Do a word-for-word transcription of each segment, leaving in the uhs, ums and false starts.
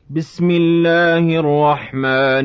بسم الله الرحمن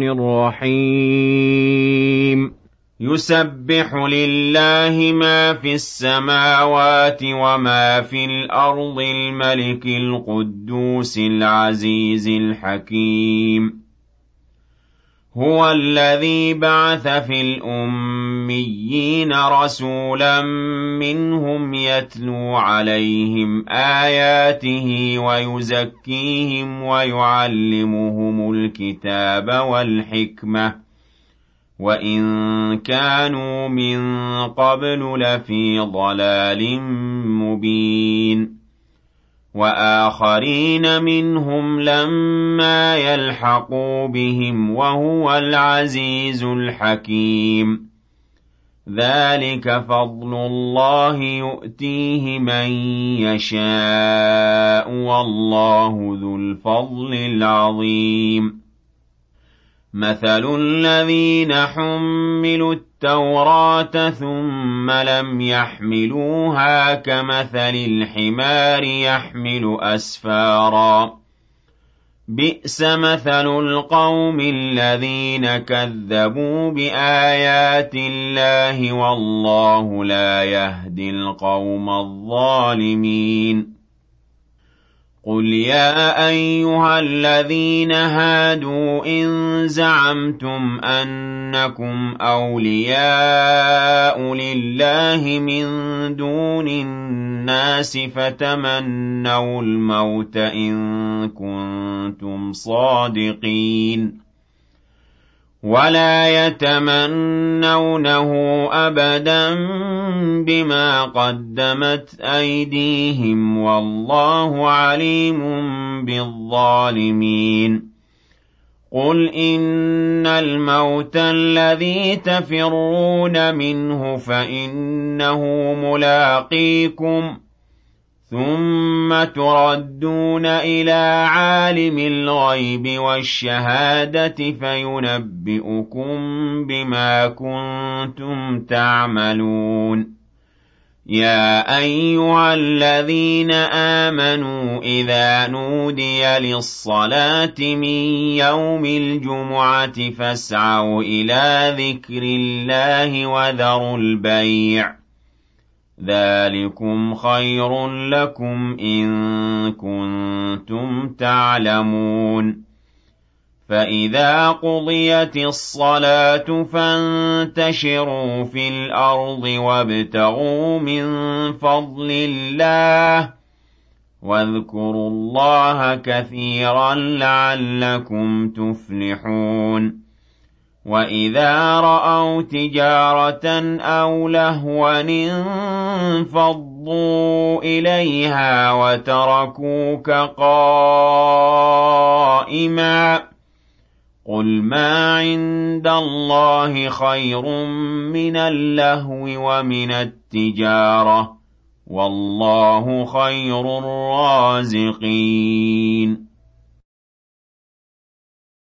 الرحيم يسبح لله ما في السماوات وما في الأرض الملك القدوس العزيز الحكيم هو الذي بعث في الأميين رسولا منهم يتلو عليهم آياته ويزكيهم ويعلمهم الكتاب والحكمة وإن كانوا من قبل لفي ضلال مبين وآخرين منهم لما يلحقوا بهم وهو العزيز الحكيم ذلك فضل الله يؤتيه من يشاء والله ذو الفضل العظيم مثل الذين حملوا التوراة ثم لم يحملوها كمثل الحمار يحمل أسفارا بئس مثل القوم الذين كذبوا بآيات الله والله لا يهدي القوم الظالمين قل يا أيها الذين هادوا إن زعمتم أنكم أولياء لله من دون الناس فتمنوا الموت إن كنتم صادقين ولا يتمنونه أبدا بما قدمت أيديهم والله عليم بالظالمين قل إن الموت الذي تفرون منه فإنه ملاقيكم ثم تردون إلى عالم الغيب والشهادة فينبئكم بما كنتم تعملون يا أيها الذين آمنوا إذا نودي للصلاة من يوم الجمعة فاسعوا إلى ذكر الله وذروا البيع ذلكم خير لكم إن كنتم تعلمون فإذا قضيت الصلاة فانتشروا في الأرض وابتغوا من فضل الله واذكروا الله كثيرا لعلكم تفلحون وإذا رأوا تجارة أو لهوا انفضوا إليها وتركوك قائما قل ما عند الله خير من اللهو ومن التجارة والله خير الرازقين